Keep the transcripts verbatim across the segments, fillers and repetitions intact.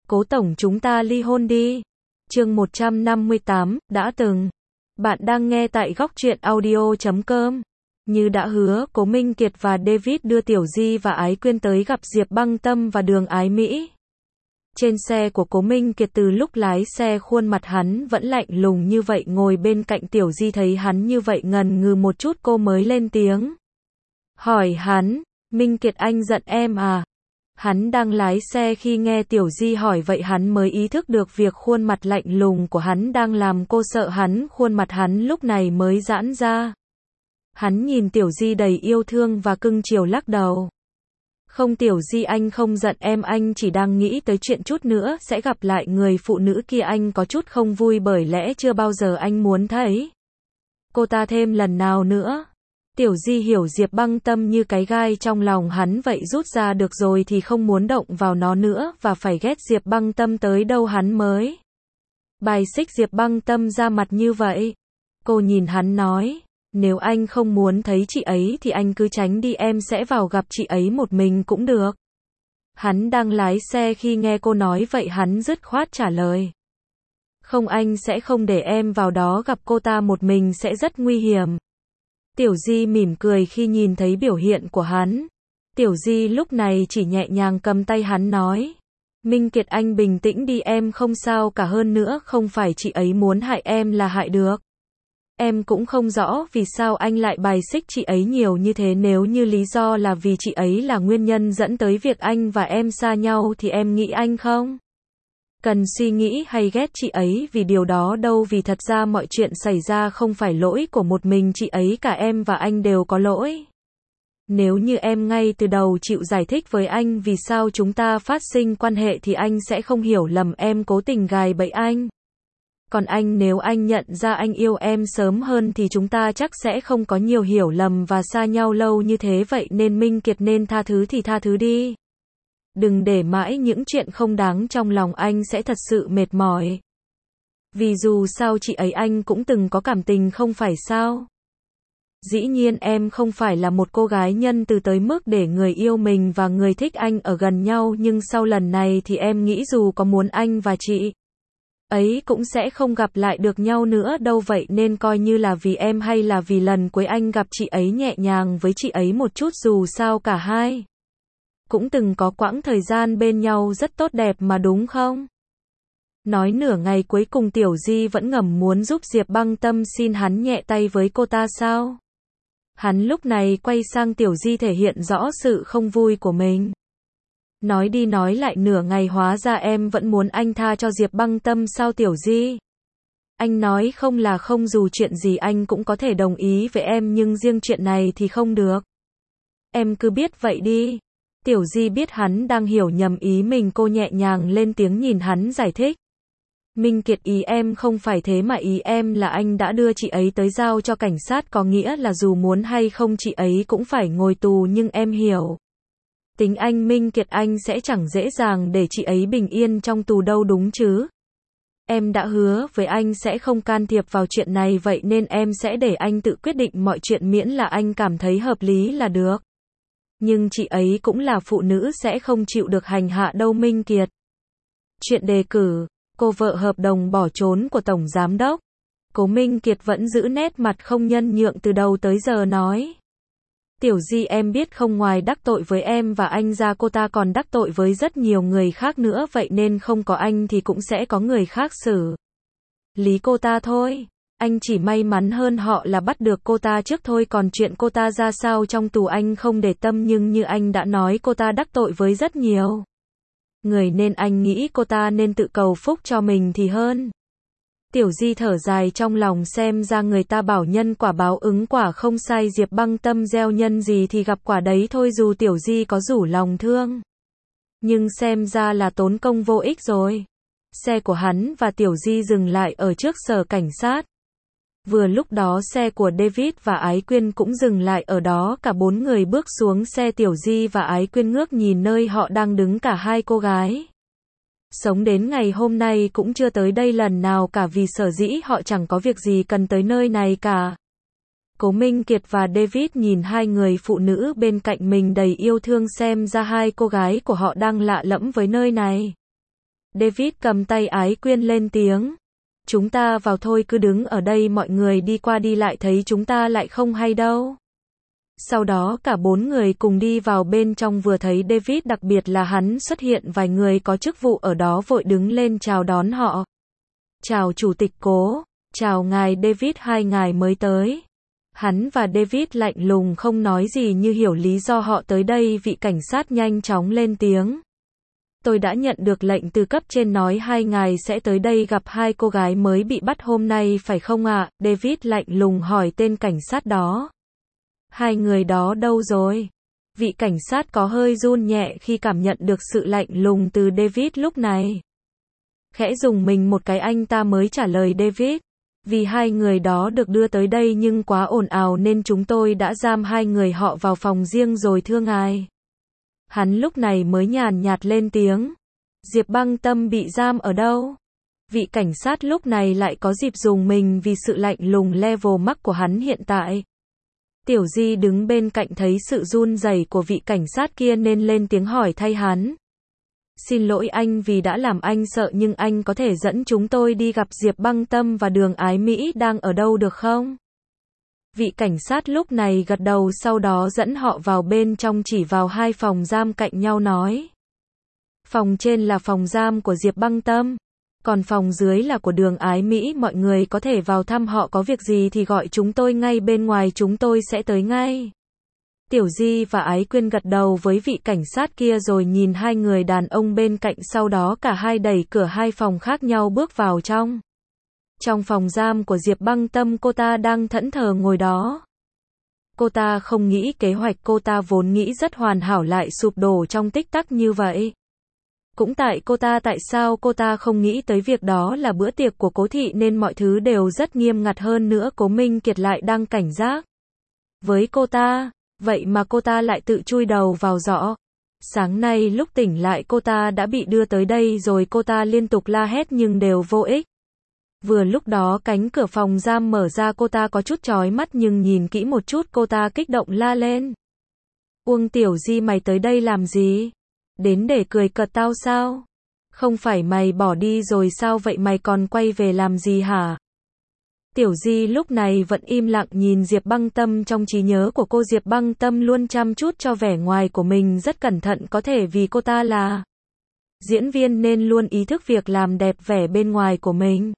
Cố tổng chúng ta ly hôn đi. Chương một trăm năm mươi tám, đã từng. Bạn đang nghe tại góc truyện audio chấm com. Như đã hứa, Cố Minh Kiệt và David đưa Tiểu Di và Ái Quyên tới gặp Diệp Băng Tâm và Đường Ái Mỹ. Trên xe của Cố Minh Kiệt, từ lúc lái xe khuôn mặt hắn vẫn lạnh lùng như vậy, ngồi bên cạnh Tiểu Di thấy hắn như vậy ngần ngừ một chút cô mới lên tiếng. Hỏi hắn, Minh Kiệt anh giận em à? Hắn đang lái xe khi nghe Tiểu Di hỏi vậy hắn mới ý thức được việc khuôn mặt lạnh lùng của hắn đang làm cô sợ hắn, khuôn mặt hắn lúc này mới giãn ra. Hắn nhìn Tiểu Di đầy yêu thương và cưng chiều lắc đầu. Không Tiểu Di, anh không giận em, anh chỉ đang nghĩ tới chuyện chút nữa sẽ gặp lại người phụ nữ kia, anh có chút không vui bởi lẽ chưa bao giờ anh muốn thấy cô ta thêm lần nào nữa. Tiểu Di hiểu Diệp Băng Tâm như cái gai trong lòng hắn vậy, rút ra được rồi thì không muốn động vào nó nữa và phải ghét Diệp Băng Tâm tới đâu hắn mới bài xích Diệp Băng Tâm ra mặt như vậy. Cô nhìn hắn nói, nếu anh không muốn thấy chị ấy thì anh cứ tránh đi, em sẽ vào gặp chị ấy một mình cũng được. Hắn đang lái xe khi nghe cô nói vậy hắn dứt khoát trả lời. Không, anh sẽ không để em vào đó gặp cô ta một mình, sẽ rất nguy hiểm. Tiểu Di mỉm cười khi nhìn thấy biểu hiện của hắn. Tiểu Di lúc này chỉ nhẹ nhàng cầm tay hắn nói. Minh Kiệt anh bình tĩnh đi, em không sao cả, hơn nữa không phải chị ấy muốn hại em là hại được. Em cũng không rõ vì sao anh lại bài xích chị ấy nhiều như thế, nếu như lý do là vì chị ấy là nguyên nhân dẫn tới việc anh và em xa nhau thì em nghĩ anh không cần suy nghĩ hay ghét chị ấy vì điều đó đâu, vì thật ra mọi chuyện xảy ra không phải lỗi của một mình chị ấy, cả em và anh đều có lỗi. Nếu như em ngay từ đầu chịu giải thích với anh vì sao chúng ta phát sinh quan hệ thì anh sẽ không hiểu lầm em cố tình gài bẫy anh. Còn anh, nếu anh nhận ra anh yêu em sớm hơn thì chúng ta chắc sẽ không có nhiều hiểu lầm và xa nhau lâu như thế, vậy nên Minh Kiệt nên tha thứ thì tha thứ đi. Đừng để mãi những chuyện không đáng trong lòng, anh sẽ thật sự mệt mỏi. Vì dù sao chị ấy anh cũng từng có cảm tình không phải sao? Dĩ nhiên em không phải là một cô gái nhân từ tới mức để người yêu mình và người thích anh ở gần nhau, nhưng sau lần này thì em nghĩ dù có muốn anh và chị ấy cũng sẽ không gặp lại được nhau nữa đâu, vậy nên coi như là vì em hay là vì lần cuối anh gặp chị ấy nhẹ nhàng với chị ấy một chút, dù sao cả hai cũng từng có quãng thời gian bên nhau rất tốt đẹp mà, đúng không? Nói nửa ngày cuối cùng Tiểu Di vẫn ngầm muốn giúp Diệp Băng Tâm xin hắn nhẹ tay với cô ta sao? Hắn lúc này quay sang Tiểu Di thể hiện rõ sự không vui của mình. Nói đi nói lại nửa ngày hóa ra em vẫn muốn anh tha cho Diệp Băng Tâm sao Tiểu Di? Anh nói không là không, dù chuyện gì anh cũng có thể đồng ý với em, nhưng riêng chuyện này thì không được. Em cứ biết vậy đi. Tiểu Di biết hắn đang hiểu nhầm ý mình, cô nhẹ nhàng lên tiếng nhìn hắn giải thích. Minh Kiệt, ý em không phải thế mà, ý em là anh đã đưa chị ấy tới giao cho cảnh sát, có nghĩa là dù muốn hay không chị ấy cũng phải ngồi tù, nhưng em hiểu tính anh Minh Kiệt, anh sẽ chẳng dễ dàng để chị ấy bình yên trong tù đâu, đúng chứ? Em đã hứa với anh sẽ không can thiệp vào chuyện này, vậy nên em sẽ để anh tự quyết định mọi chuyện, miễn là anh cảm thấy hợp lý là được. Nhưng chị ấy cũng là phụ nữ, sẽ không chịu được hành hạ đâu Minh Kiệt. Chuyện đề cử, cô vợ hợp đồng bỏ trốn của Tổng Giám Đốc. Cố Minh Kiệt vẫn giữ nét mặt không nhân nhượng từ đầu tới giờ nói. Tiểu Di em biết không, ngoài đắc tội với em và anh ra cô ta còn đắc tội với rất nhiều người khác nữa, vậy nên không có anh thì cũng sẽ có người khác xử lý cô ta thôi. Anh chỉ may mắn hơn họ là bắt được cô ta trước thôi, còn chuyện cô ta ra sao trong tù anh không để tâm, nhưng như anh đã nói cô ta đắc tội với rất nhiều người nên anh nghĩ cô ta nên tự cầu phúc cho mình thì hơn. Tiểu Di thở dài trong lòng, xem ra người ta bảo nhân quả báo ứng quả không sai, Diệp Băng Tâm gieo nhân gì thì gặp quả đấy thôi, dù Tiểu Di có rủ lòng thương nhưng xem ra là tốn công vô ích rồi. Xe của hắn và Tiểu Di dừng lại ở trước sở cảnh sát. Vừa lúc đó xe của David và Ái Quyên cũng dừng lại ở đó, cả bốn người bước xuống xe. Tiểu Di và Ái Quyên ngước nhìn nơi họ đang đứng, cả hai cô gái sống đến ngày hôm nay cũng chưa tới đây lần nào cả, vì sở dĩ họ chẳng có việc gì cần tới nơi này cả. Cố Minh Kiệt và David nhìn hai người phụ nữ bên cạnh mình đầy yêu thương, xem ra hai cô gái của họ đang lạ lẫm với nơi này. David cầm tay Ái Quyên lên tiếng. Chúng ta vào thôi, cứ đứng ở đây mọi người đi qua đi lại thấy chúng ta lại không hay đâu. Sau đó cả bốn người cùng đi vào bên trong, vừa thấy David, đặc biệt là hắn xuất hiện, vài người có chức vụ ở đó vội đứng lên chào đón họ. Chào chủ tịch Cố, chào ngài David, hai ngài mới tới. Hắn và David lạnh lùng không nói gì như hiểu lý do họ tới đây. Vị cảnh sát nhanh chóng lên tiếng. Tôi đã nhận được lệnh từ cấp trên nói hai ngài sẽ tới đây gặp hai cô gái mới bị bắt hôm nay phải không ạ? David lạnh lùng hỏi tên cảnh sát đó. Hai người đó đâu rồi? Vị cảnh sát có hơi run nhẹ khi cảm nhận được sự lạnh lùng từ David lúc này. Khẽ dùng mình một cái, anh ta mới trả lời David. Vì hai người đó được đưa tới đây nhưng quá ồn ào nên chúng tôi đã giam hai người họ vào phòng riêng rồi thưa ngài. Hắn lúc này mới nhàn nhạt lên tiếng. Diệp Băng Tâm bị giam ở đâu? Vị cảnh sát lúc này lại có dịp dùng mình vì sự lạnh lùng level max của hắn hiện tại. Tiểu Di đứng bên cạnh thấy sự run rẩy của vị cảnh sát kia nên lên tiếng hỏi thay hắn. Xin lỗi anh vì đã làm anh sợ, nhưng anh có thể dẫn chúng tôi đi gặp Diệp Băng Tâm và Đường Ái Mỹ đang ở đâu được không? Vị cảnh sát lúc này gật đầu, sau đó dẫn họ vào bên trong, chỉ vào hai phòng giam cạnh nhau nói. Phòng trên là phòng giam của Diệp Băng Tâm, còn phòng dưới là của Đường Ái Mỹ, mọi người có thể vào thăm họ, có việc gì thì gọi chúng tôi ngay bên ngoài, chúng tôi sẽ tới ngay. Tiểu Di và Ái Quyên gật đầu với vị cảnh sát kia rồi nhìn hai người đàn ông bên cạnh, sau đó cả hai đẩy cửa hai phòng khác nhau bước vào trong. Trong phòng giam của Diệp Băng Tâm, cô ta đang thẫn thờ ngồi đó. Cô ta không nghĩ kế hoạch cô ta vốn nghĩ rất hoàn hảo lại sụp đổ trong tích tắc như vậy. Cũng tại cô ta, tại sao cô ta không nghĩ tới việc đó là bữa tiệc của Cố thị nên mọi thứ đều rất nghiêm ngặt, hơn nữa Cố Minh Kiệt lại đang cảnh giác với cô ta, vậy mà cô ta lại tự chui đầu vào giỏ. Sáng nay lúc tỉnh lại cô ta đã bị đưa tới đây rồi, cô ta liên tục la hét nhưng đều vô ích. Vừa lúc đó cánh cửa phòng giam mở ra, cô ta có chút chói mắt nhưng nhìn kỹ một chút cô ta kích động la lên. Uông Tiểu Di, mày tới đây làm gì? Đến để cười cợt tao sao? Không phải mày bỏ đi rồi sao, vậy mày còn quay về làm gì hả? Tiểu Di lúc này vẫn im lặng nhìn Diệp Băng Tâm. Trong trí nhớ của cô, Diệp Băng Tâm luôn chăm chút cho vẻ ngoài của mình rất cẩn thận, có thể vì cô ta là diễn viên nên luôn ý thức việc làm đẹp vẻ bên ngoài của mình.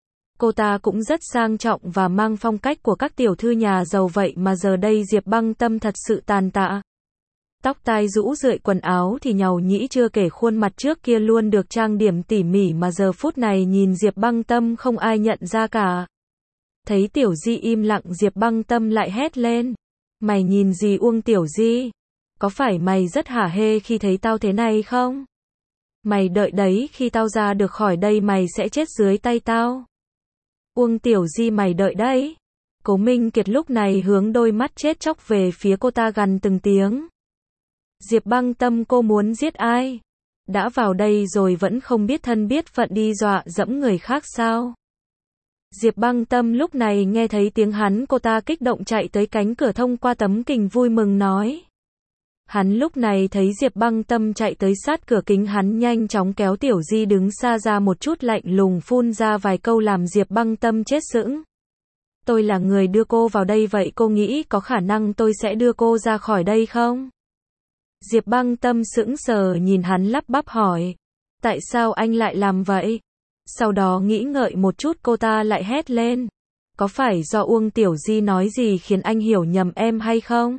Cô ta cũng rất sang trọng và mang phong cách của các tiểu thư nhà giàu, vậy mà giờ đây Diệp Băng Tâm thật sự tàn tạ. Tóc tai rũ rượi, quần áo thì nhàu nhĩ, chưa kể khuôn mặt trước kia luôn được trang điểm tỉ mỉ mà giờ phút này nhìn Diệp Băng Tâm không ai nhận ra cả. Thấy Tiểu Di im lặng, Diệp Băng Tâm lại hét lên. Mày nhìn gì Uông Tiểu Di? Có phải mày rất hả hê khi thấy tao thế này không? Mày đợi đấy, khi tao ra được khỏi đây mày sẽ chết dưới tay tao. Uông Tiểu Di, mày đợi đấy. Cố Minh Kiệt lúc này hướng đôi mắt chết chóc về phía cô ta gằn từng tiếng. Diệp Băng Tâm, cô muốn giết ai? Đã vào đây rồi vẫn không biết thân biết phận đi dọa dẫm người khác sao? Diệp Băng Tâm lúc này nghe thấy tiếng hắn, cô ta kích động chạy tới cánh cửa, thông qua tấm kính vui mừng nói. Hắn lúc này thấy Diệp Băng Tâm chạy tới sát cửa kính, hắn nhanh chóng kéo Tiểu Di đứng xa ra một chút, lạnh lùng phun ra vài câu làm Diệp Băng Tâm chết sững. Tôi là người đưa cô vào đây, vậy cô nghĩ có khả năng tôi sẽ đưa cô ra khỏi đây không? Diệp Băng Tâm sững sờ nhìn hắn, lắp bắp hỏi. Tại sao anh lại làm vậy? Sau đó nghĩ ngợi một chút, cô ta lại hét lên. Có phải do Uông Tiểu Di nói gì khiến anh hiểu nhầm em hay không?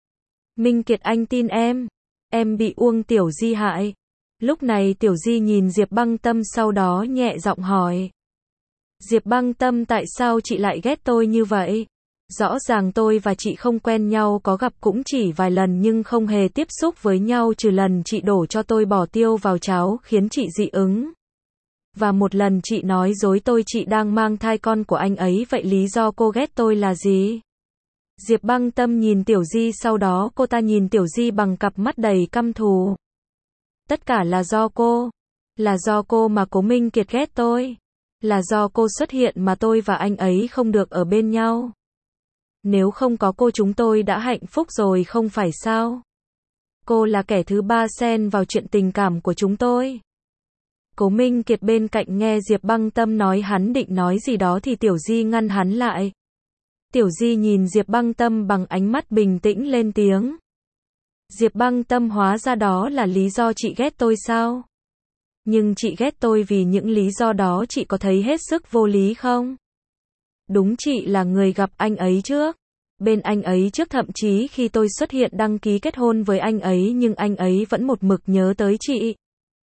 Minh Kiệt, anh tin em. Em bị Uông Tiểu Di hại. Lúc này Tiểu Di nhìn Diệp Băng Tâm, sau đó nhẹ giọng hỏi. Diệp Băng Tâm, tại sao chị lại ghét tôi như vậy? Rõ ràng tôi và chị không quen nhau, có gặp cũng chỉ vài lần nhưng không hề tiếp xúc với nhau, trừ lần chị đổ cho tôi bỏ tiêu vào cháo khiến chị dị ứng. Và một lần chị nói dối tôi chị đang mang thai con của anh ấy, vậy lý do cô ghét tôi là gì? Diệp Băng Tâm nhìn Tiểu Di, sau đó cô ta nhìn Tiểu Di bằng cặp mắt đầy căm thù. Tất cả là do cô. Là do cô mà Cố Minh Kiệt ghét tôi. Là do cô xuất hiện mà tôi và anh ấy không được ở bên nhau. Nếu không có cô chúng tôi đã hạnh phúc rồi không phải sao? Cô là kẻ thứ ba xen vào chuyện tình cảm của chúng tôi. Cố Minh Kiệt bên cạnh nghe Diệp Băng Tâm nói hắn định nói gì đó thì Tiểu Di ngăn hắn lại. Tiểu Di nhìn Diệp Băng Tâm bằng ánh mắt bình tĩnh lên tiếng. Diệp Băng Tâm, hóa ra đó là lý do chị ghét tôi sao? Nhưng chị ghét tôi vì những lý do đó, chị có thấy hết sức vô lý không? Đúng, chị là người gặp anh ấy trước. Bên anh ấy trước, thậm chí khi tôi xuất hiện đăng ký kết hôn với anh ấy nhưng anh ấy vẫn một mực nhớ tới chị.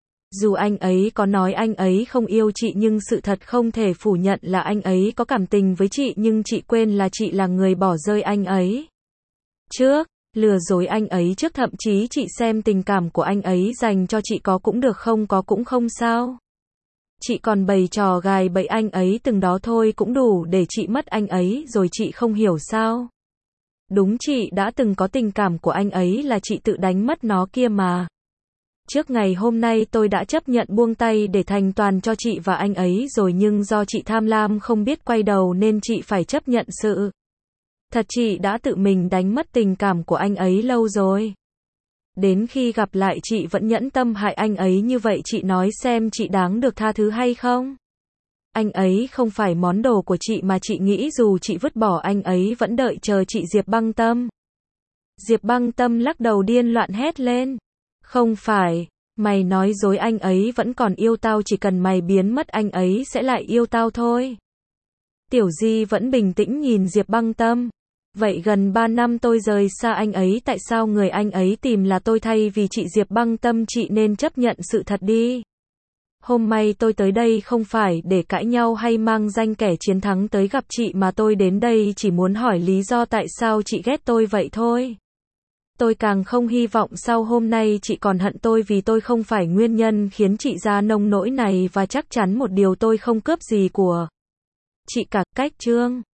Dù anh ấy có nói anh ấy không yêu chị nhưng sự thật không thể phủ nhận là anh ấy có cảm tình với chị, nhưng chị quên là chị là người bỏ rơi anh ấy trước, lừa dối anh ấy trước, thậm chí chị xem tình cảm của anh ấy dành cho chị có cũng được, không có cũng không sao. Chị còn bày trò gài bẫy anh ấy từng đó thôi cũng đủ để chị mất anh ấy rồi, chị không hiểu sao? Đúng, chị đã từng có tình cảm của anh ấy là chị tự đánh mất nó kia mà. Trước ngày hôm nay tôi đã chấp nhận buông tay để thành toàn cho chị và anh ấy rồi, nhưng do chị tham lam không biết quay đầu nên chị phải chấp nhận sự thật, chị đã tự mình đánh mất tình cảm của anh ấy lâu rồi. Đến khi gặp lại chị vẫn nhẫn tâm hại anh ấy như vậy, chị nói xem chị đáng được tha thứ hay không? Anh ấy không phải món đồ của chị mà chị nghĩ dù chị vứt bỏ anh ấy vẫn đợi chờ chị. Diệp Băng Tâm. Diệp Băng Tâm lắc đầu điên loạn hét lên. Không phải, mày nói dối, anh ấy vẫn còn yêu tao, chỉ cần mày biến mất anh ấy sẽ lại yêu tao thôi. Tiểu Di vẫn bình tĩnh nhìn Diệp Băng Tâm. Vậy gần ba năm tôi rời xa anh ấy, tại sao người anh ấy tìm là tôi thay vì chị? Diệp Băng Tâm, chị nên chấp nhận sự thật đi. Hôm nay tôi tới đây không phải để cãi nhau hay mang danh kẻ chiến thắng tới gặp chị, mà tôi đến đây chỉ muốn hỏi lý do tại sao chị ghét tôi vậy thôi. Tôi càng không hy vọng sau hôm nay chị còn hận tôi, vì tôi không phải nguyên nhân khiến chị ra nông nỗi này, và chắc chắn một điều, tôi không cướp gì của chị cả. Cách chương